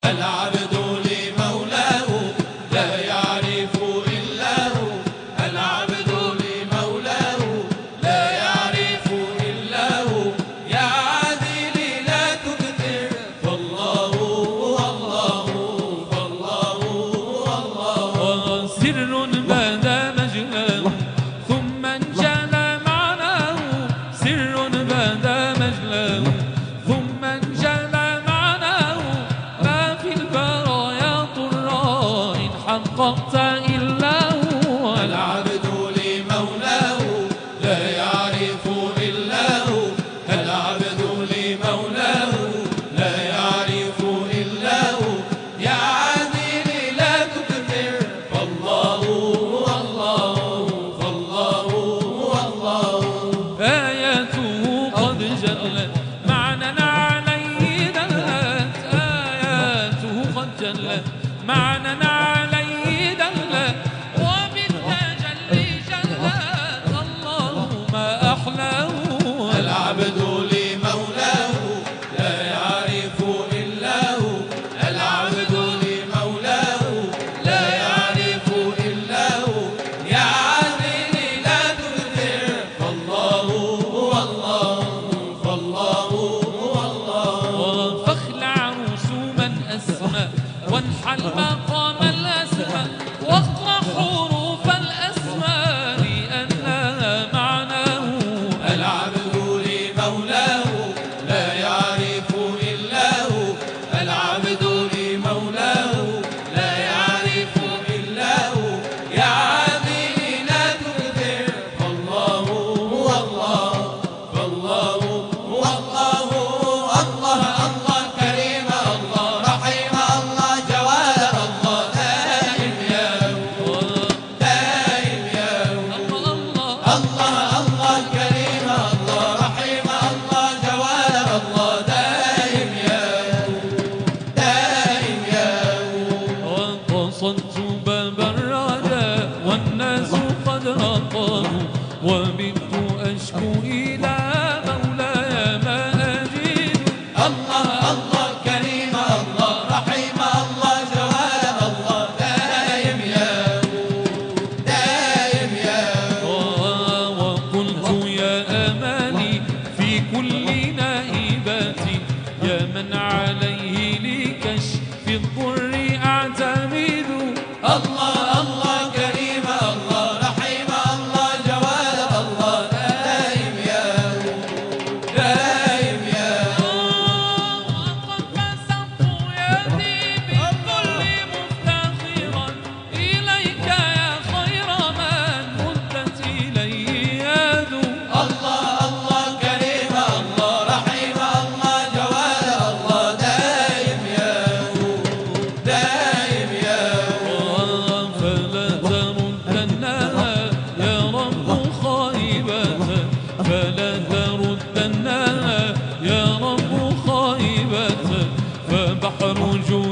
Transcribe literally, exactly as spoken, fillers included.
العبد لمولاه لا يعرف إلا هو، العبد لمولاه لا يعرف إلا هو، يا عادلي لا تكثر فالله والله فالله والله. سر بدا مجلاه ثم انجلى معناه، سر بدا مجلاه ثم انجلى معناه، ما في البرايا طرا إن حققت إلا هو. العبد لمولاه لا يعرف إلا هو، العبد لمولاه لا يعرف إلا هو، يا عادلي لا تكثر فالله والله فالله والله. آياته قد جلت معنى عليه دلت، آياته قد جلت معنى عليه دلت، وبالتجلي جلت الله ما أحلاه. العبد لمولاه لا يعرف إلا هو، العبد لمولاه لا يعرف إلا هو، يا عادلي لا تكثر فالله والله فالله والله. فاخلع رسوما أسمى وانحل مقام الأسمى، واقرأ حروف الأسمى لأنها معناه. العبد لمولاه لا يعرف إلا هو، العبد لمولاه لا يعرف إلا هو، يا عادلي لا تكثر فالله والله فالله والله. الله الله كريم الله رحيم الله جواد الله دائم يا دائم يا الله الله الله كريم الله رحيم الله جواد الله دائم يا دائم يا. وقصدت باب الرجاء والناس قد رقبوا، وبت أشكو إلى مولاي ما أجد. الله الله كريم الله رحيم الله جواد الله دائم يا دائم يا. وقلت يا أماني في كل نائباتي، يا من عليه لكشف الضر أعتمد. الله الله كريم الله رحيم الله جواد الله دائم يا دائم يا. وقد بسطت يدي بالذل مفتخرا إليك يا خير من مدت إليه يد. الله الله كريم الله رحيم الله جواد الله دائم يا دائم يا. فلا تردنها يا رب خائبة، فلا تردنها يا رب خائبة، فبحر جود